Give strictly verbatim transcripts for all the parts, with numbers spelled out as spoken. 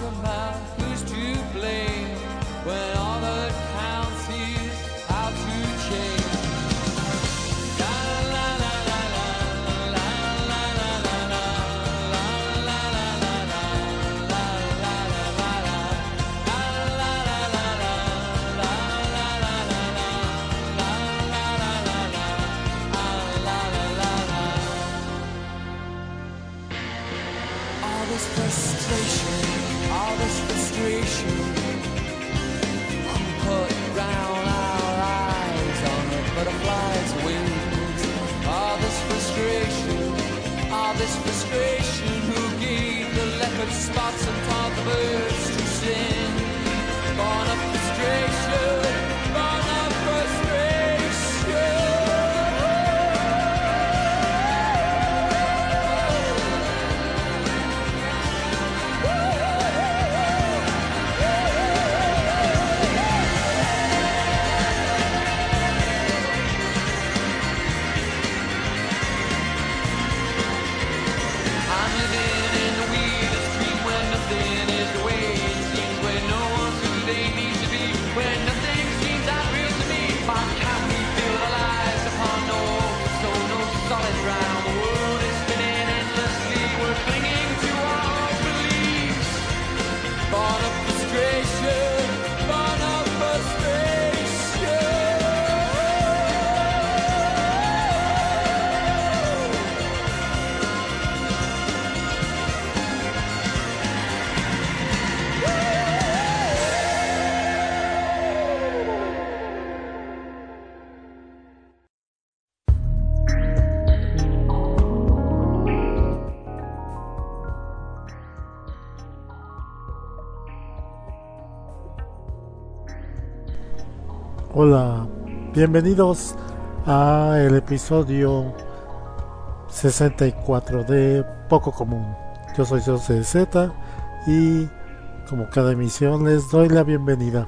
Hola, bienvenidos a el episodio sesenta y cuatro de Poco Común. Yo soy José Z y como cada emisión les doy la bienvenida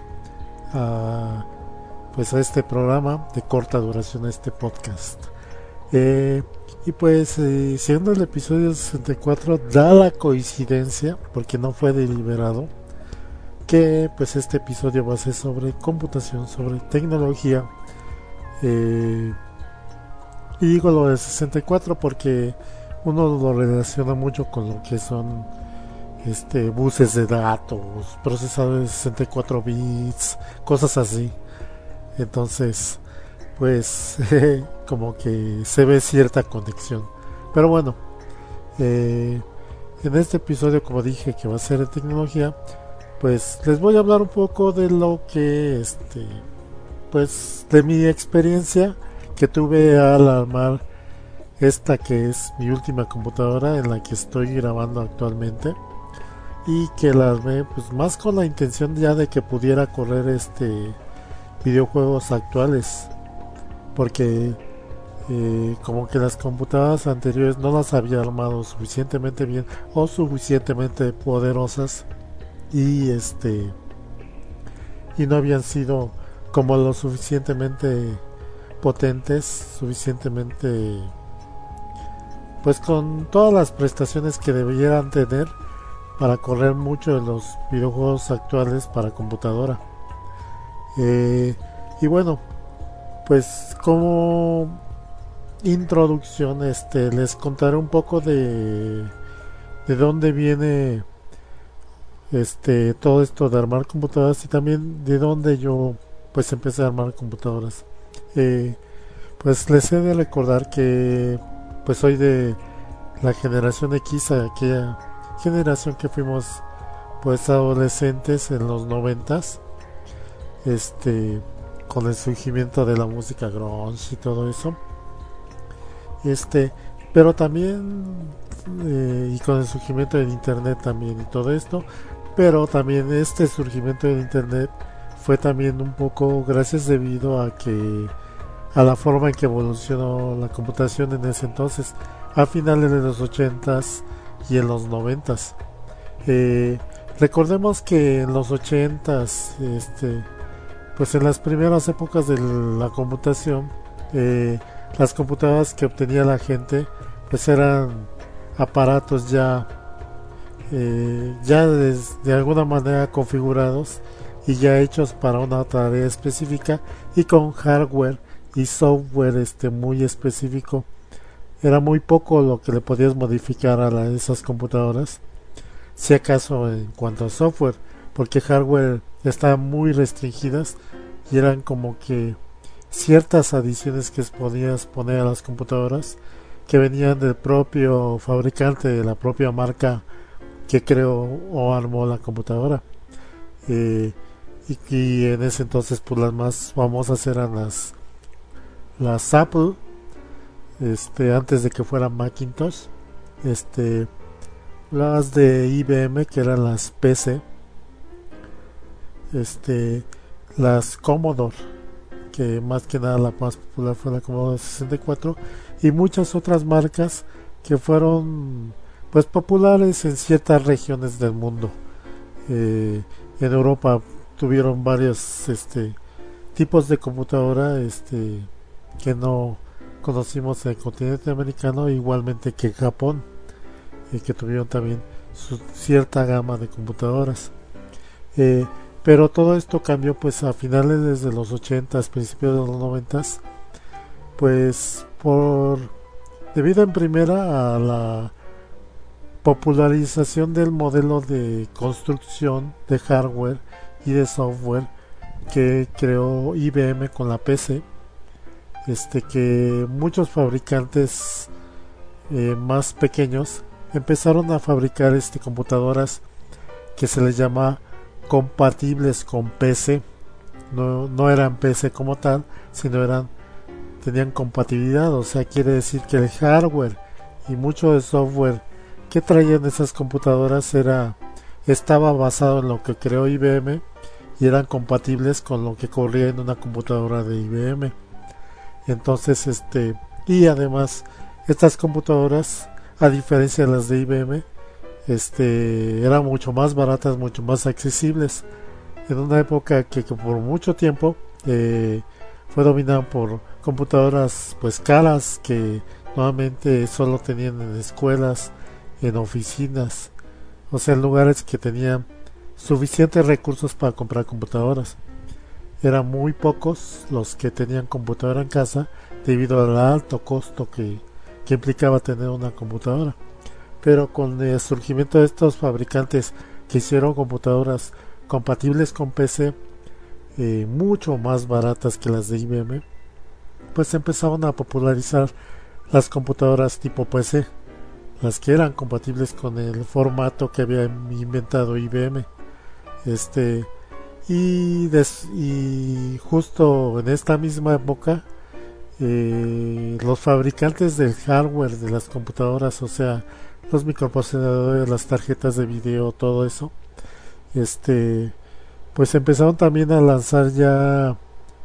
a, pues a este programa de corta duración, este podcast. Eh, y pues eh, siendo el episodio sesenta y cuatro, da la coincidencia, porque no fue deliberado, que pues este episodio va a ser sobre computación, sobre tecnología. Eh, y digo lo de sesenta y cuatro porque uno lo relaciona mucho con lo que son este buses de datos, procesadores de sesenta y cuatro bits, cosas así. Entonces pues como que se ve cierta conexión. Pero bueno, eh, en este episodio, como dije que va a ser de tecnología, pues les voy a hablar un poco de lo que este pues de mi experiencia que tuve al armar esta que es mi última computadora en la que estoy grabando actualmente, y que la armé pues más con la intención ya de que pudiera correr este videojuegos actuales, porque eh, como que las computadoras anteriores no las había armado suficientemente bien o suficientemente poderosas, y este y no habían sido como lo suficientemente potentes, suficientemente pues con todas las prestaciones que debieran tener para correr mucho de los videojuegos actuales para computadora. Eh, y bueno, pues como introducción este les contaré un poco de de dónde viene este todo esto de armar computadoras, y también de dónde yo pues empecé a armar computadoras. Eh, pues les he de recordar que pues soy de la generación X, aquella generación que fuimos pues adolescentes en los noventas, este con el surgimiento de la música grunge y todo eso, este pero también eh, y con el surgimiento del internet también y todo esto. Pero también este surgimiento del internet fue también un poco gracias debido a que a la forma en que evolucionó la computación en ese entonces, a finales de los ochentas y en los noventas. Eh, recordemos que en los ochentas, este, pues en las primeras épocas de la computación, eh, las computadoras que obtenía la gente pues eran aparatos ya eh, ya des, de alguna manera configurados y ya hechos para una tarea específica y con hardware y software este muy específico. Era muy poco lo que le podías modificar a la, esas computadoras, si acaso en cuanto a software, porque hardware estaban muy restringidas y eran como que ciertas adiciones que podías poner a las computadoras que venían del propio fabricante, de la propia marca que creó o armó la computadora. Eh, y, y en ese entonces pues las más famosas eran las las Apple, este antes de que fuera Macintosh, este las de I B M que eran las P C, este las Commodore, que más que nada la más popular fue la Commodore sesenta y cuatro, y muchas otras marcas que fueron pues populares en ciertas regiones del mundo. Eh, en Europa tuvieron varios este tipos de computadora este que no conocimos en el continente americano, igualmente que Japón, eh, que tuvieron también su cierta gama de computadoras. Eh, pero todo esto cambió pues a finales desde los ochentas, principios de los noventas, pues por debido en primera a la popularización del modelo de construcción de hardware y de software que creó I B M con la P C, este que muchos fabricantes eh, más pequeños empezaron a fabricar este computadoras que se les llama compatibles con P C. No, no eran P C como tal, sino eran tenían compatibilidad, o sea, quiere decir que el hardware y mucho de software que traían esas computadoras era estaba basado en lo que creó I B M y eran compatibles con lo que corría en una computadora de I B M. Entonces, este y además estas computadoras, a diferencia de las de I B M, este eran mucho más baratas, mucho más accesibles en una época que, que por mucho tiempo eh, fue dominada por computadoras pues caras que normalmente solo tenían en escuelas, en oficinas, o sea, en lugares que tenían suficientes recursos para comprar computadoras. Eran muy pocos los que tenían computadora en casa debido al alto costo que, que implicaba tener una computadora. Pero con el surgimiento de estos fabricantes que hicieron computadoras compatibles con P C, eh, mucho más baratas que las de I B M, pues empezaron a popularizar las computadoras tipo P C, las que eran compatibles con el formato que había inventado I B M. Este y, des, y justo en esta misma época, eh, los fabricantes del hardware de las computadoras, o sea, los microprocesadores, las tarjetas de video, todo eso, este, pues empezaron también a lanzar ya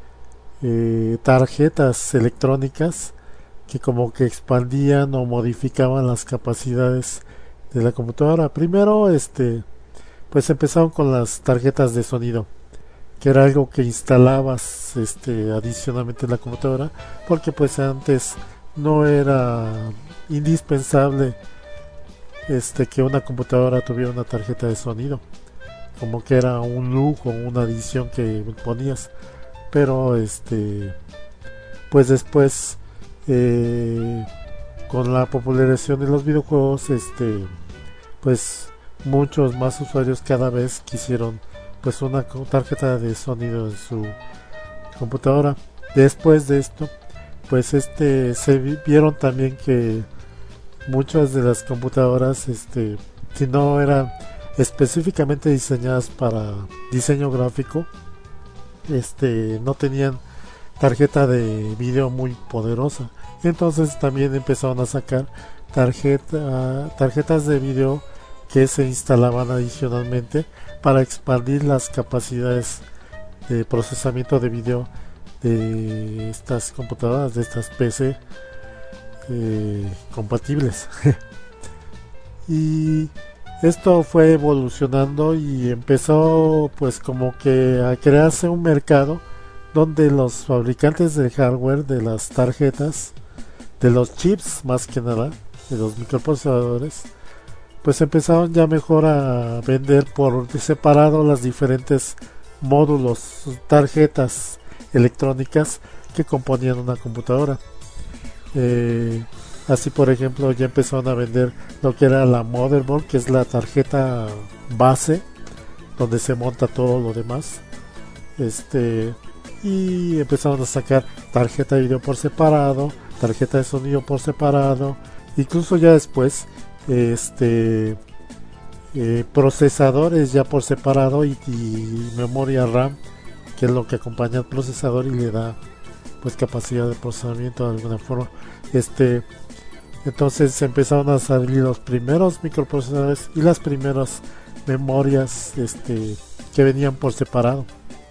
eh, tarjetas electrónicas que como que expandían o modificaban las capacidades de la computadora. Primero, este, pues empezaron con las tarjetas de sonido, que era algo que instalabas este, adicionalmente en la computadora, porque pues antes no era indispensable este, que una computadora tuviera una tarjeta de sonido, como que era un lujo, una adición que ponías. Pero este, pues después eh, con la popularización de los videojuegos, este, pues muchos más usuarios cada vez quisieron pues una tarjeta de sonido en su computadora. Después de esto, pues este se vieron también que muchas de las computadoras, este, si no eran específicamente diseñadas para diseño gráfico, este, no tenían tarjeta de video muy poderosa. Entonces también empezaron a sacar tarjeta, tarjetas de video que se instalaban adicionalmente para expandir las capacidades de procesamiento de video de estas computadoras, de estas P C eh, compatibles. Y esto fue evolucionando y empezó pues como que a crearse un mercado donde los fabricantes de hardware, de las tarjetas, de los chips más que nada, de los microprocesadores, pues empezaron ya mejor a vender por separado las diferentes módulos, tarjetas electrónicas que componían una computadora. Eh, así por ejemplo ya empezaron a vender lo que era la motherboard, que es la tarjeta base donde se monta todo lo demás. Este, y empezaron a sacar tarjeta de video por separado, tarjeta de sonido por separado, incluso ya después este eh, procesadores ya por separado y, y memoria RAM, que es lo que acompaña al procesador y le da pues capacidad de procesamiento de alguna forma. Este, entonces empezaron a salir los primeros microprocesadores y las primeras memorias este, que venían por separado.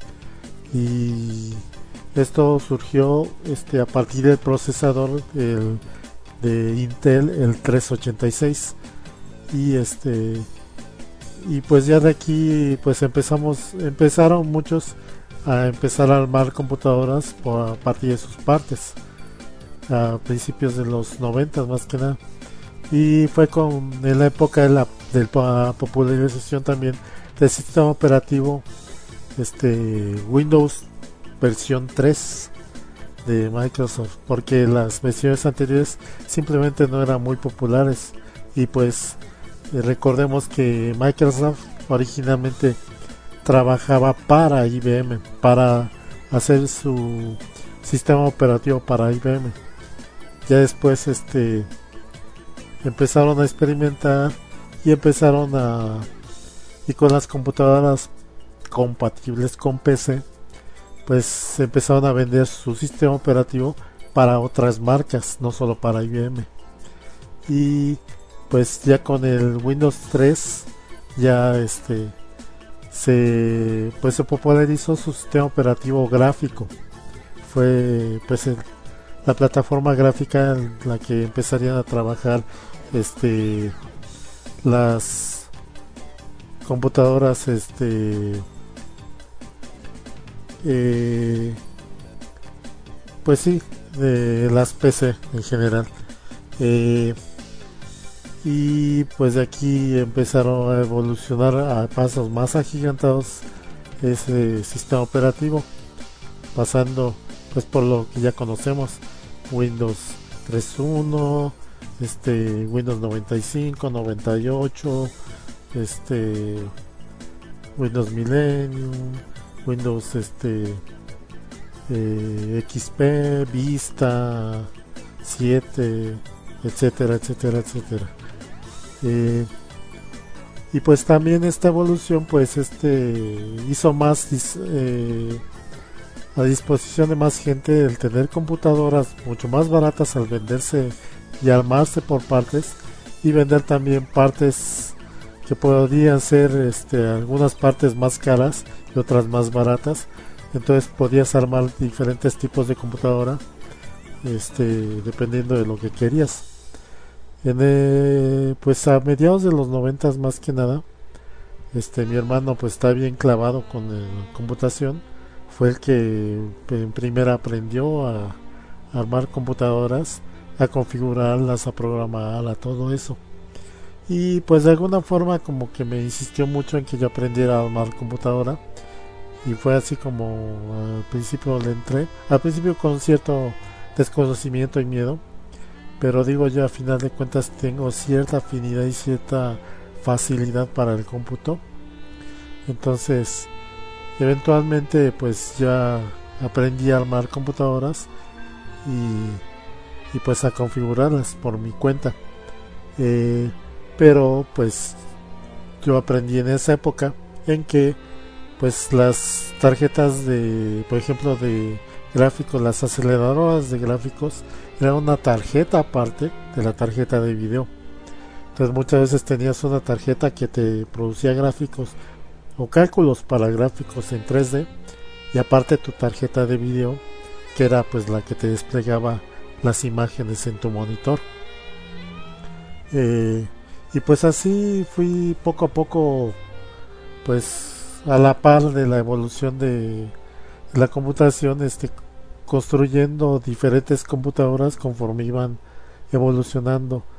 Y esto surgió este, a partir del procesador el, de Intel, el trescientos ochenta y seis. Y este y pues ya de aquí pues empezamos empezaron muchos a empezar a armar computadoras por, a partir de sus partes a principios de los noventa más que nada, y fue con en la época de la, de la popularización también del sistema operativo este Windows versión tres de Microsoft, porque las versiones anteriores simplemente no eran muy populares. Y pues eh, recordemos que Microsoft originalmente trabajaba para I B M, para hacer su sistema operativo para I B M. Ya después este empezaron a experimentar y empezaron a y con las computadoras compatibles con P C pues empezaron a vender su sistema operativo para otras marcas, no solo para I B M. Y pues ya con el Windows tres ya este se pues se popularizó su sistema operativo gráfico. Fue pues el, la plataforma gráfica en la que empezarían a trabajar este las computadoras este eh, pues sí, de las P C en general. eh, y pues de aquí empezaron a evolucionar a pasos más agigantados ese sistema operativo, pasando pues por lo que ya conocemos: Windows tres punto uno, este Windows noventa y cinco, noventa y ocho, este Windows Millennium, Windows este eh, X P, Vista siete, etcétera, etcétera, etcétera. Eh, y pues también esta evolución pues este hizo más dis, eh, a disposición de más gente el tener computadoras mucho más baratas al venderse y armarse por partes, y vender también partes que podían ser este, algunas partes más caras y otras más baratas. Entonces podías armar diferentes tipos de computadora este, dependiendo de lo que querías. En, eh, pues a mediados de los noventas más que nada, este, mi hermano pues está bien clavado con la computación. Fue el que en primera aprendió a, a armar computadoras, a configurarlas, a programarlas, todo eso. Y pues de alguna forma como que me insistió mucho en que yo aprendiera a armar computadora, y fue así como al principio le entré, al principio con cierto desconocimiento y miedo, pero digo yo a final de cuentas tengo cierta afinidad y cierta facilidad para el cómputo. Entonces eventualmente pues ya aprendí a armar computadoras y, y pues a configurarlas por mi cuenta. eh, pero pues yo aprendí en esa época en que pues las tarjetas de, por ejemplo, de gráficos, las aceleradoras de gráficos eran una tarjeta aparte de la tarjeta de video. Entonces muchas veces tenías una tarjeta que te producía gráficos o cálculos para gráficos en tres D, y aparte tu tarjeta de video, que era pues la que te desplegaba las imágenes en tu monitor. eh, y pues así fui poco a poco pues a la par de la evolución de la computación, este, construyendo diferentes computadoras conforme iban evolucionando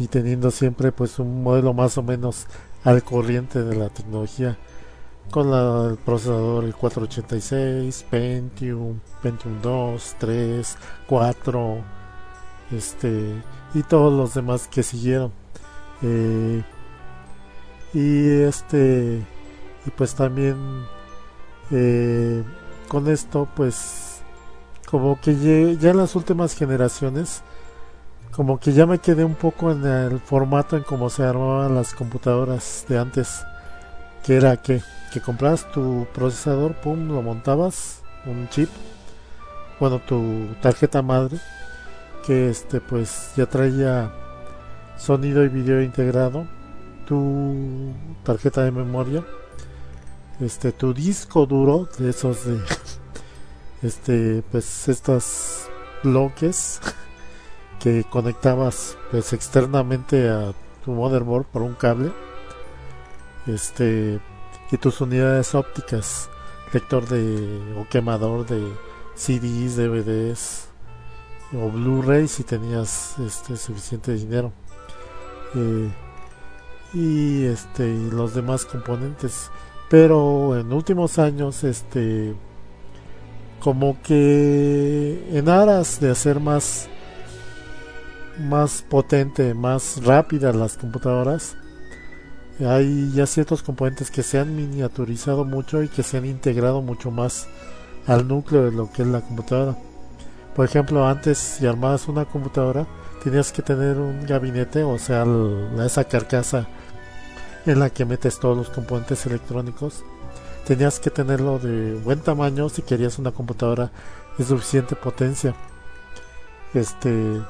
y teniendo siempre pues un modelo más o menos al corriente de la tecnología, con la, el procesador el cuatrocientos ochenta y seis, Pentium, Pentium dos, tres, cuatro, este y todos los demás que siguieron. Eh, y este y pues también eh, con esto pues como que ye- ya en las últimas generaciones como que ya me quedé un poco en el formato en cómo se armaban las computadoras de antes, que era que que comprabas tu procesador, pum, lo montabas, un chip, bueno, tu tarjeta madre, que este pues ya traía sonido y video integrado, tu tarjeta de memoria, este tu disco duro de esos de este pues estas bloques que conectabas pues externamente a tu motherboard por un cable, este y tus unidades ópticas, lector de o quemador de C Ds, D V Ds o Blu-ray si tenías este suficiente dinero, eh, y este y los demás componentes. Pero en últimos años este como que en aras de hacer más más potente, más rápida las computadoras, hay ya ciertos componentes que se han miniaturizado mucho y que se han integrado mucho más al núcleo de lo que es la computadora. Por ejemplo, antes si armabas una computadora tenías que tener un gabinete, o sea, el- esa carcasa en la que metes todos los componentes electrónicos. Tenías que tenerlo de buen tamaño si querías una computadora de suficiente potencia. Este,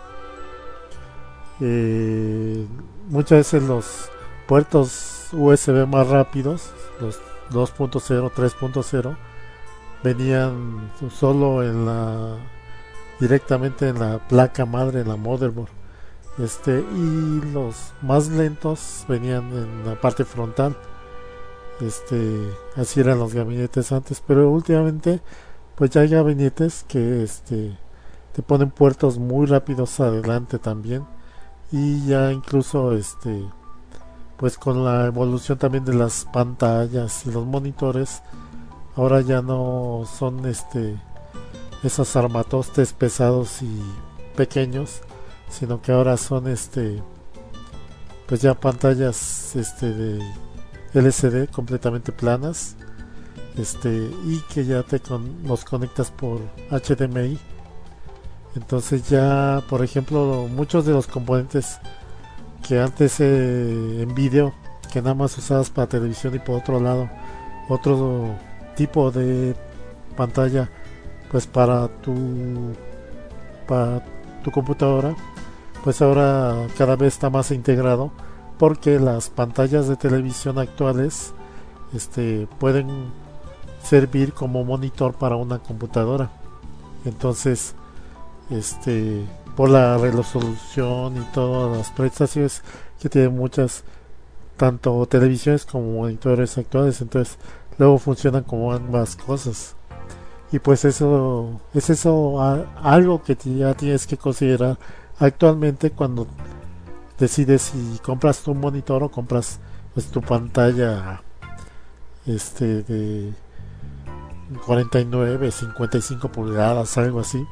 eh, Muchas veces los puertos U S B más rápidos, los dos punto cero, tres punto cero, venían solo en la directamente en la placa madre, en la motherboard. Este, y los más lentos venían en la parte frontal. Este, así eran los gabinetes antes, pero últimamente pues ya hay gabinetes que este te ponen puertos muy rápidos adelante también, y ya incluso este pues con la evolución también de las pantallas y los monitores, ahora ya no son este esos armatostes pesados y pequeños, sino que ahora son este pues ya pantallas este de L C D completamente planas, este y que ya te con, los conectas por H D M I. Entonces ya, por ejemplo, muchos de los componentes que antes eh, en vídeo, que nada más usabas para televisión, y por otro lado otro tipo de pantalla pues para tu para tu computadora, pues ahora cada vez está más integrado, porque las pantallas de televisión actuales este pueden servir como monitor para una computadora. Entonces este por la resolución y todas las prestaciones que tienen muchas tanto televisiones como monitores actuales, entonces luego funcionan como ambas cosas. Y pues eso es eso a, algo que ya tienes que considerar actualmente cuando decides si compras tu monitor o compras pues tu pantalla este de cuarenta y nueve, cincuenta y cinco pulgadas, algo así.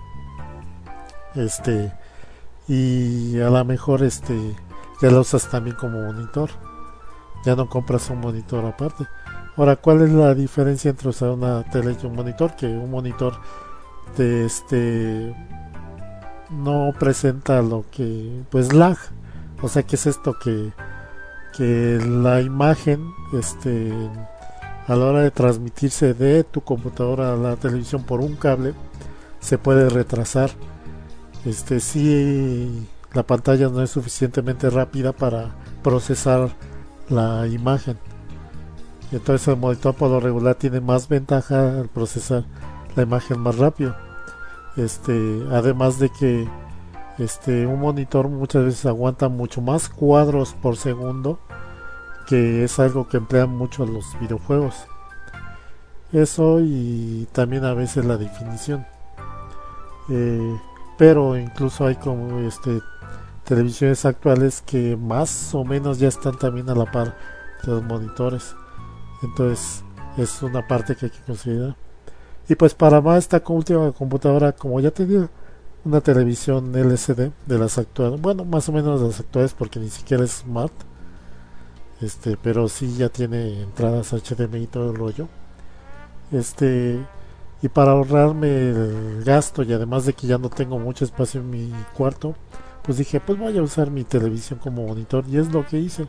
Este y a lo mejor este ya lo usas también como monitor, ya no compras un monitor aparte. Ahora, ¿cuál es la diferencia entre usar una tele y un monitor? Que un monitor de este no presenta lo que pues lag, o sea, que es esto que que la imagen este a la hora de transmitirse de tu computadora a la televisión por un cable se puede retrasar. Este si la pantalla no es suficientemente rápida para procesar la imagen, entonces el monitor por lo regular tiene más ventaja al procesar la imagen más rápido. Este además de que este un monitor muchas veces aguanta mucho más cuadros por segundo, que es algo que emplean mucho los videojuegos. Eso, y también a veces la definición. Eh, pero incluso hay como este televisiones actuales que más o menos ya están también a la par de los monitores. Entonces es una parte que hay que considerar. Y pues para más esta última computadora, como ya tenía una televisión L C D de las actuales, bueno, más o menos de las actuales porque ni siquiera es smart, este, pero sí ya tiene entradas H D M I y todo el rollo. Este, y para ahorrarme el gasto y además de que ya no tengo mucho espacio en mi cuarto, pues dije, pues voy a usar mi televisión como monitor y es lo que hice.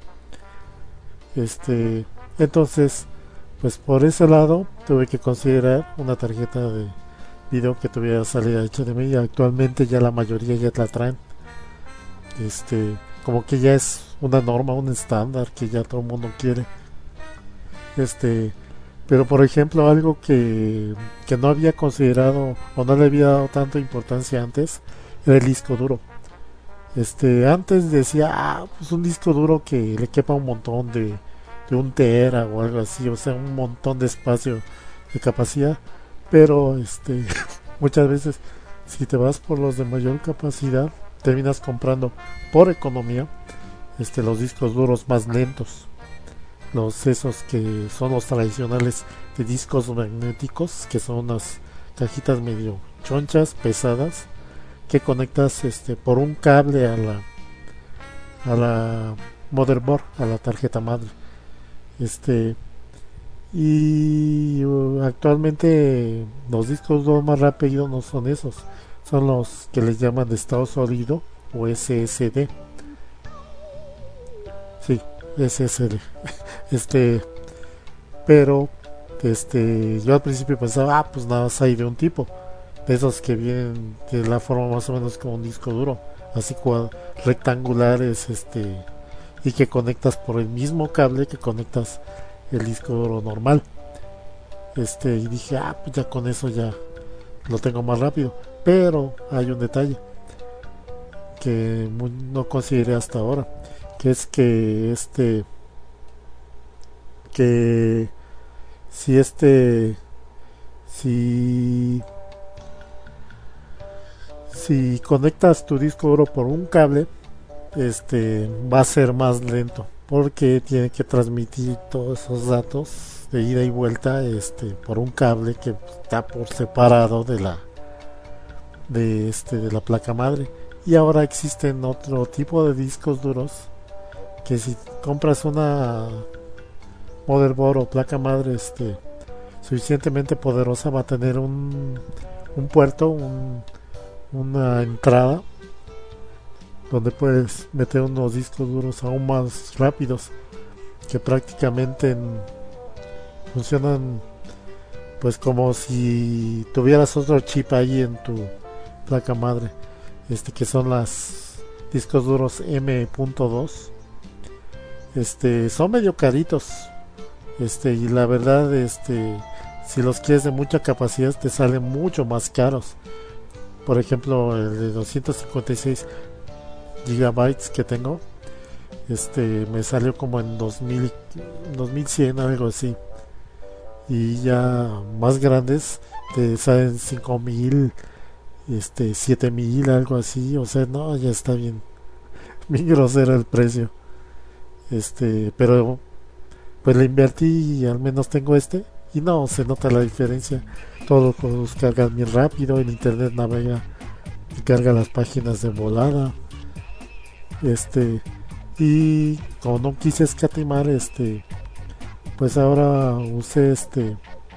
Este, entonces, pues por ese lado tuve que considerar una tarjeta de video que tuviera salida H D M I. Actualmente ya la mayoría ya la traen. Este, como que ya es una norma, un estándar que ya todo el mundo quiere. Este, pero por ejemplo algo que, que no había considerado o no le había dado tanta importancia antes era el disco duro. Este, antes decía, ah, pues un disco duro que le quepa un montón de, de un tera o algo así, o sea, un montón de espacio de capacidad. Pero este, muchas veces, si te vas por los de mayor capacidad, terminas comprando por economía este, los discos duros más lentos. Los esos que son los tradicionales de discos magnéticos, que son unas cajitas medio chonchas, pesadas, que conectas este por un cable a la a la motherboard, a la tarjeta madre. Este y uh, actualmente los discos duros más rápidos no son esos, son los que les llaman de estado sólido o S S D. Sí, S S D. Este, pero este yo al principio pensaba, ah, pues nada más hay de un tipo, de esos que vienen de la forma más o menos como un disco duro, así cual rectangulares, este, y que conectas por el mismo cable que conectas el disco duro normal. Este, y dije, ah, pues ya con eso ya lo tengo más rápido. Pero hay un detalle que no consideré hasta ahora, que es que este, que si este, si si conectas tu disco duro por un cable, este va a ser más lento porque tiene que transmitir todos esos datos de ida y vuelta este por un cable que está por separado de la de este de la placa madre. Y ahora existen otro tipo de discos duros que si compras una motherboard o placa madre este suficientemente poderosa va a tener un un puerto, un una entrada donde puedes meter unos discos duros aún más rápidos que prácticamente en, funcionan pues como si tuvieras otro chip ahí en tu placa madre, este que son las discos duros M punto dos. Este son medio caritos, este y la verdad este si los quieres de mucha capacidad te salen mucho más caros. Por ejemplo, el de doscientos cincuenta y seis gigabytes que tengo, este me salió como en dos mil, dos mil cien, algo así. Y ya más grandes te salen cinco mil, este siete mil, algo así. O sea, no, ya está bien, bien grosero el precio. Este, pero pues le invertí y al menos tengo este. Y no, se nota la diferencia. Todo los juegos cargan bien rápido. El internet navega y carga las páginas de volada. Este, y como no quise escatimar, este, pues ahora usé este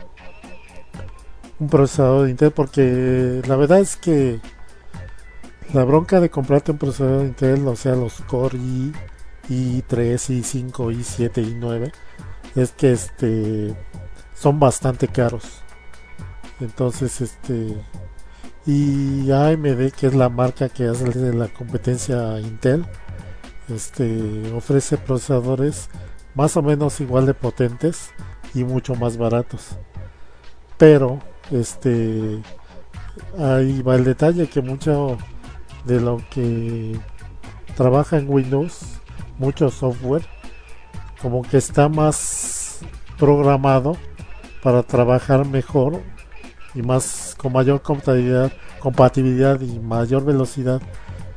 un procesador de Intel porque la verdad es que la bronca de comprarte un procesador de Intel, o sea, los Core i, i tres, i cinco, i siete, i nueve, es que este son bastante caros. Entonces este y A M D, que es la marca que hace de la competencia a Intel, este ofrece procesadores más o menos igual de potentes y mucho más baratos. Pero este ahí va el detalle, que mucho de lo que trabaja en Windows, mucho software como que está más programado para trabajar mejor y más con mayor compatibilidad, compatibilidad y mayor velocidad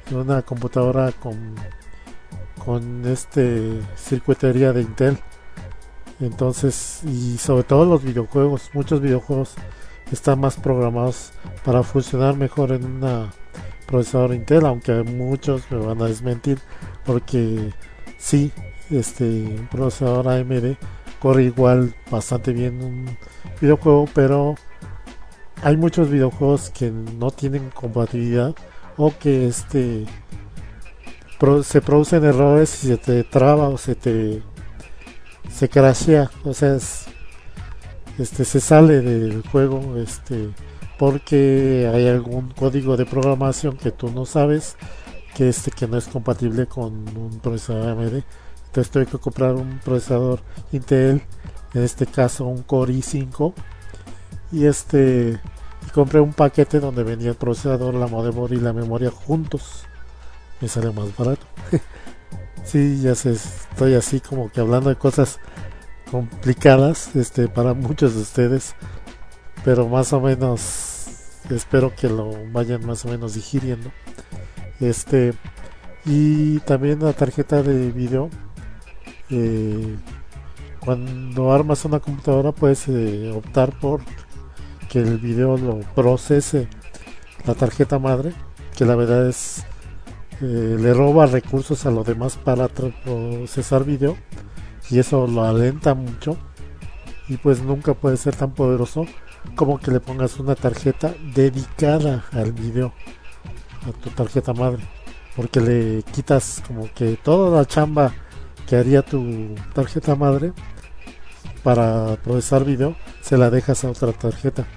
una computadora con con este circuitería de Intel. Entonces, y sobre todo los videojuegos, muchos videojuegos están más programados para funcionar mejor en una procesador Intel, aunque muchos me van a desmentir, porque sí, este un procesador A M D corre igual bastante bien un videojuego, pero hay muchos videojuegos que no tienen compatibilidad, o que este pro, se producen errores y se te traba o se te se crashea, o sea, es, este se sale del juego, este porque hay algún código de programación que tú no sabes, que este que no es compatible con un procesador A M D. Entonces tuve que comprar un procesador Intel, en este caso un Core i cinco, y este y compré un paquete donde venía el procesador, la motherboard y la memoria juntos. Me sale más barato. Sí, ya sé, estoy así como que hablando de cosas complicadas, este, para muchos de ustedes, pero más o menos espero que lo vayan más o menos digiriendo. Este, y también la tarjeta de video. Eh, cuando armas una computadora puedes eh, optar por que el video lo procese la tarjeta madre, que la verdad es eh, le roba recursos a lo demás para procesar video, y eso lo alenta mucho, y pues nunca puede ser tan poderoso como que le pongas una tarjeta dedicada al video a tu tarjeta madre, porque le quitas como que toda la chamba que haría tu tarjeta madre para procesar video, se la dejas a otra tarjeta,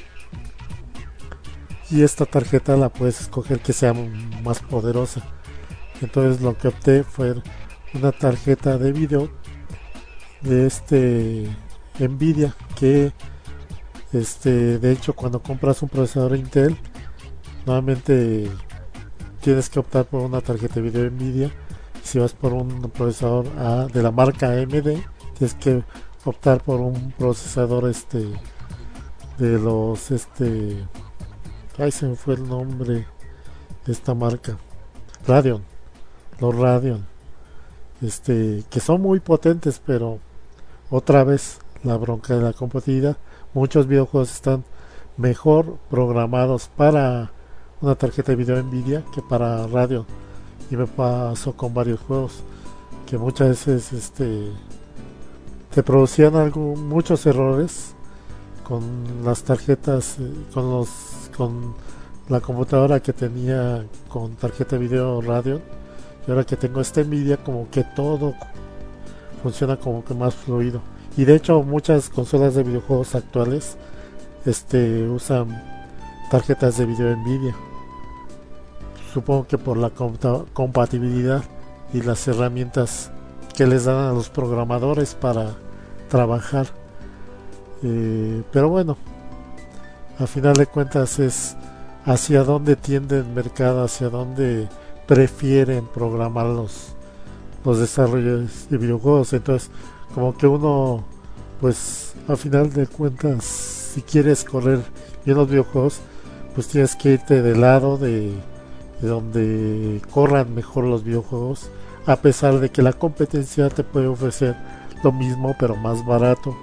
y esta tarjeta la puedes escoger que sea más poderosa. Entonces lo que opté fue una tarjeta de video de este Nvidia, que este de hecho cuando compras un procesador Intel nuevamente tienes que optar por una tarjeta de video Nvidia. Si vas por un procesador A de la marca A M D, tienes que optar por un procesador este de los este ay, se me fue el nombre de esta marca, Radeon, los Radeon, este que son muy potentes, pero otra vez la bronca de la compatibilidad. Muchos videojuegos están mejor programados para una tarjeta de video Nvidia que para Radeon, y me pasó con varios juegos que muchas veces este te producían algo, muchos errores con las tarjetas, eh, con los con la computadora que tenía con tarjeta de video Radeon, y ahora que tengo este Nvidia como que todo funciona como que más fluido. Y de hecho muchas consolas de videojuegos actuales este usan tarjetas de video Nvidia, supongo que por la compatibilidad y las herramientas que les dan a los programadores para trabajar. Eh, pero bueno, a final de cuentas es hacia dónde tiende el mercado, hacia dónde prefieren programar los, los desarrollos de videojuegos. Entonces como que uno, pues a final de cuentas, si quieres correr bien los videojuegos, pues tienes que irte del lado de, de donde corran mejor los videojuegos, a pesar de que la competencia te puede ofrecer lo mismo pero más barato.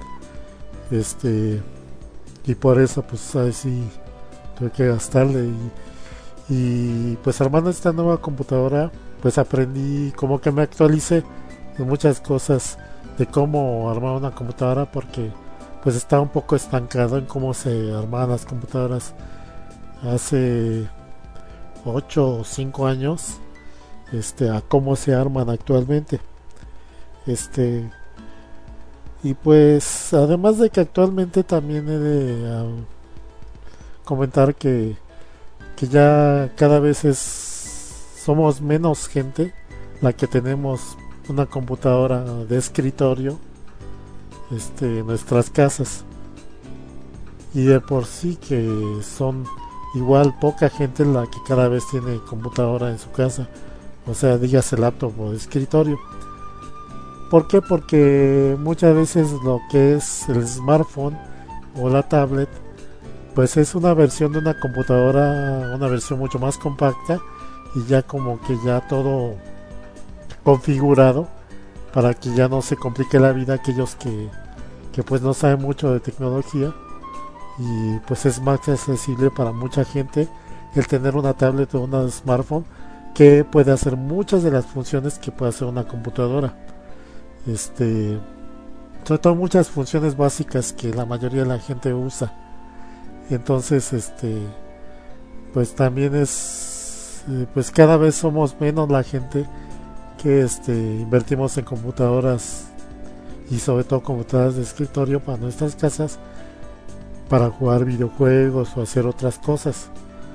Este y por eso pues así tuve que gastarle, y, y pues armando esta nueva computadora pues aprendí, como que me actualicé en muchas cosas de cómo armar una computadora, porque pues estaba un poco estancado en cómo se armaban las computadoras hace ocho o cinco años, este a cómo se arman actualmente. Este y pues además de que actualmente también he de uh, comentar que que ya cada vez es somos menos gente la que tenemos una computadora de escritorio este en nuestras casas, y de por sí que son igual poca gente la que cada vez tiene computadora en su casa, o sea, dígase laptop o de escritorio. ¿Por qué? Porque muchas veces lo que es el smartphone o la tablet pues es una versión de una computadora, una versión mucho más compacta, y ya como que ya todo configurado para que ya no se complique la vida a aquellos que, que pues no saben mucho de tecnología, y pues es más accesible para mucha gente el tener una tablet o una smartphone que puede hacer muchas de las funciones que puede hacer una computadora. Este, sobre todo muchas funciones básicas que la mayoría de la gente usa. Entonces, este, pues también es, eh, pues cada vez somos menos la gente que este invertimos en computadoras, y sobre todo computadoras de escritorio para nuestras casas, para jugar videojuegos o hacer otras cosas.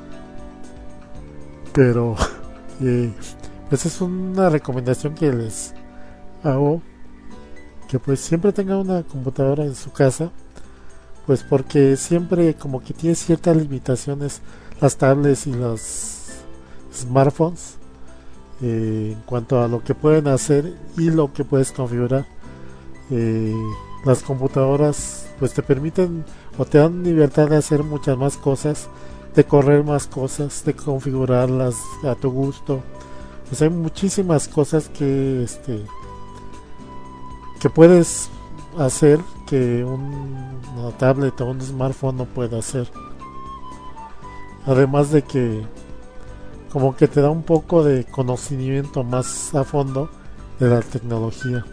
Pero eh, pues es una recomendación que les hago, que pues siempre tengan una computadora en su casa, pues porque siempre como que tiene ciertas limitaciones las tablets y los smartphones, eh, en cuanto a lo que pueden hacer y lo que puedes configurar. Eh, las computadoras pues te permiten o te dan libertad de hacer muchas más cosas, de correr más cosas, de configurarlas a tu gusto. Pues hay muchísimas cosas que este que puedes hacer que un, una tablet o un smartphone no puede hacer. Además de que como que te da un poco de conocimiento más a fondo de la tecnología.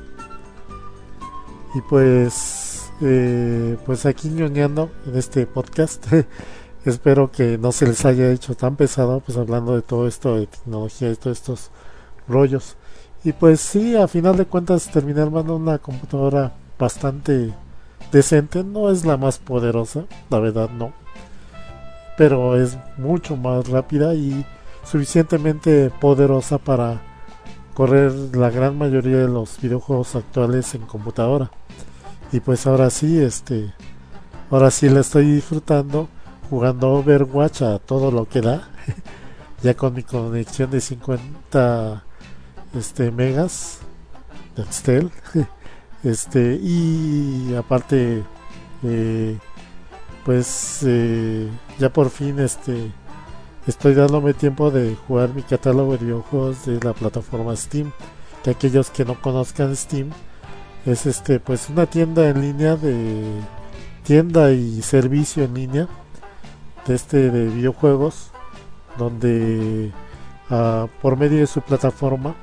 Y pues eh, pues aquí ñoñando en este podcast espero que no se les haya hecho tan pesado, pues hablando de todo esto de tecnología y todos estos rollos. Y pues sí, a final de cuentas terminé armando una computadora bastante decente. No es la más poderosa, la verdad no, pero es mucho más rápida y suficientemente poderosa para correr la gran mayoría de los videojuegos actuales en computadora. Y pues ahora sí, este, ahora sí la estoy disfrutando jugando Overwatch a todo lo que da, ya con mi conexión de cincuenta este megas de Nextel, este, y aparte eh, pues eh, ya por fin este estoy dándome tiempo de jugar mi catálogo de videojuegos de la plataforma Steam, que aquellos que no conozcan Steam es este pues una tienda en línea de tienda y servicio en línea de este de videojuegos, donde uh, por medio de su plataforma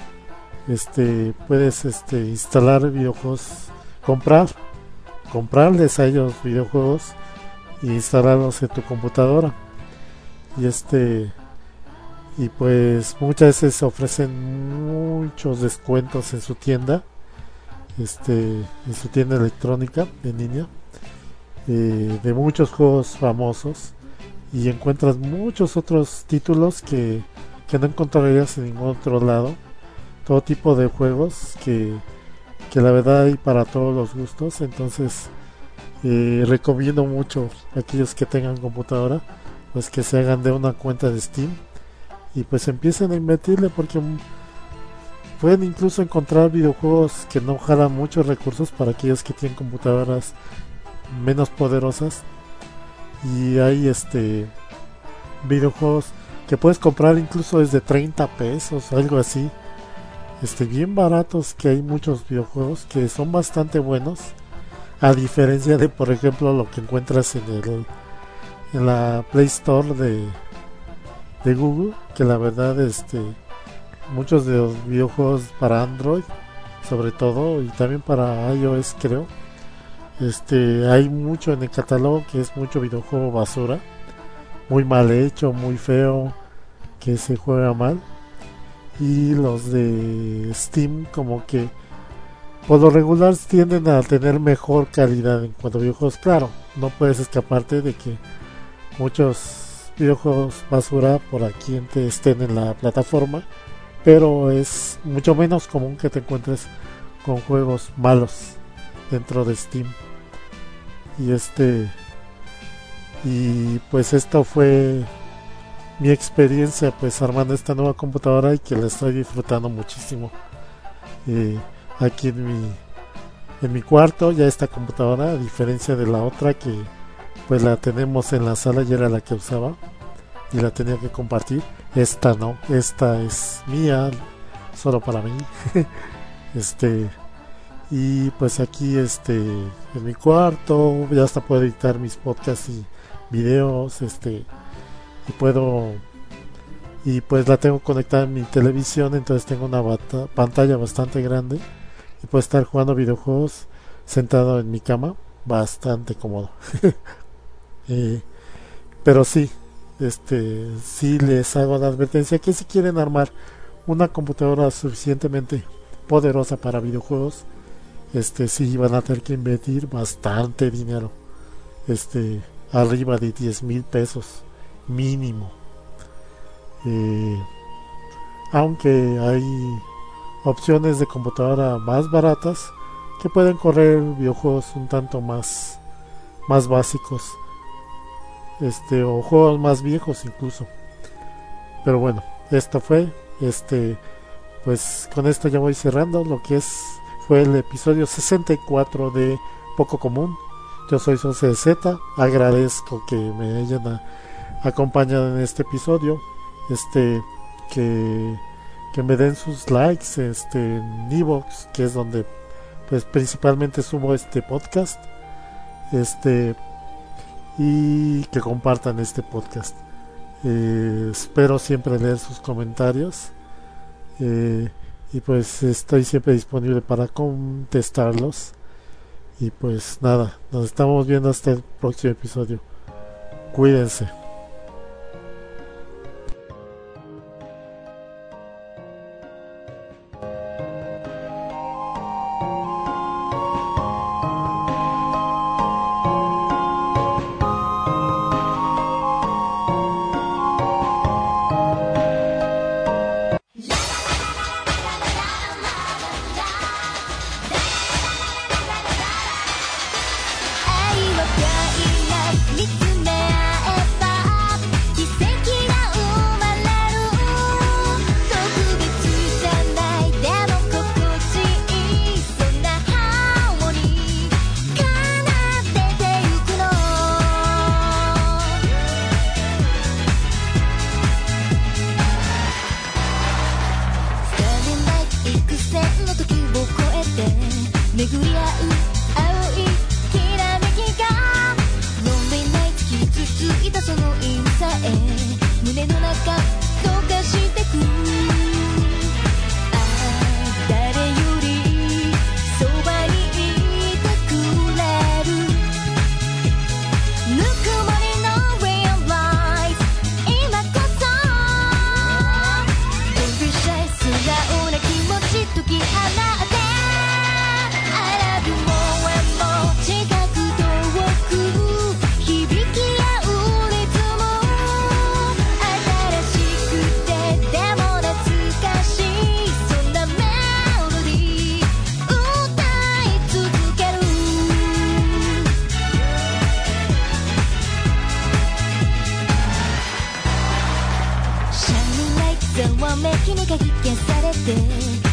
este puedes este instalar videojuegos, comprar comprarles a ellos videojuegos y instalarlos en tu computadora. Y este y pues muchas veces ofrecen muchos descuentos en su tienda, este en su tienda electrónica en línea, eh, de muchos juegos famosos, y encuentras muchos otros títulos que, que no encontrarías en ningún otro lado. Todo tipo de juegos que, que la verdad hay para todos los gustos. Entonces eh, recomiendo mucho a aquellos que tengan computadora pues que se hagan de una cuenta de Steam y pues empiecen a invertirle, porque pueden incluso encontrar videojuegos que no jalan muchos recursos para aquellos que tienen computadoras menos poderosas. Y hay este videojuegos que puedes comprar incluso desde treinta pesos, algo así, este bien baratos, que hay muchos videojuegos que son bastante buenos, a diferencia de por ejemplo lo que encuentras en el en la Play Store de de Google, que la verdad este muchos de los videojuegos para Android sobre todo, y también para iOS creo, este hay mucho en el catálogo que es mucho videojuego basura, muy mal hecho, muy feo, que se juega mal. Y los de Steam como que por lo regular tienden a tener mejor calidad en cuanto a videojuegos. Claro, no puedes escaparte de que muchos videojuegos basura por aquí estén en la plataforma, pero es mucho menos común que te encuentres con juegos malos dentro de Steam. Y este y pues esto fue mi experiencia pues armando esta nueva computadora, y que la estoy disfrutando muchísimo. Eh, aquí en mi en mi cuarto ya esta computadora, a diferencia de la otra que pues la tenemos en la sala y era la que usaba y la tenía que compartir. esta no, esta es mía, solo para mí. este y pues aquí este en mi cuarto ya hasta puedo editar mis podcasts y videos, este y puedo y pues la tengo conectada en mi televisión, entonces tengo una bata, pantalla bastante grande y puedo estar jugando videojuegos sentado en mi cama, bastante cómodo. eh, pero sí, este sí les hago la advertencia que si quieren armar una computadora suficientemente poderosa para videojuegos, este sí van a tener que invertir bastante dinero, este arriba de diez mil pesos mínimo. eh, aunque hay opciones de computadora más baratas que pueden correr videojuegos un tanto más más básicos, este o juegos más viejos incluso. Pero bueno, esto fue este pues con esto ya voy cerrando lo que es fue el episodio sesenta y cuatro de Poco Común. Yo soy José Z, agradezco que me hayan a, acompañado en este episodio, este que que me den sus likes este en iVoox, que es donde pues principalmente subo este podcast, este y que compartan este podcast. Eh, espero siempre leer sus comentarios, eh, y pues estoy siempre disponible para contestarlos. Y pues nada, nos estamos viendo hasta el próximo episodio. Cuídense. ざわめきにかき消されて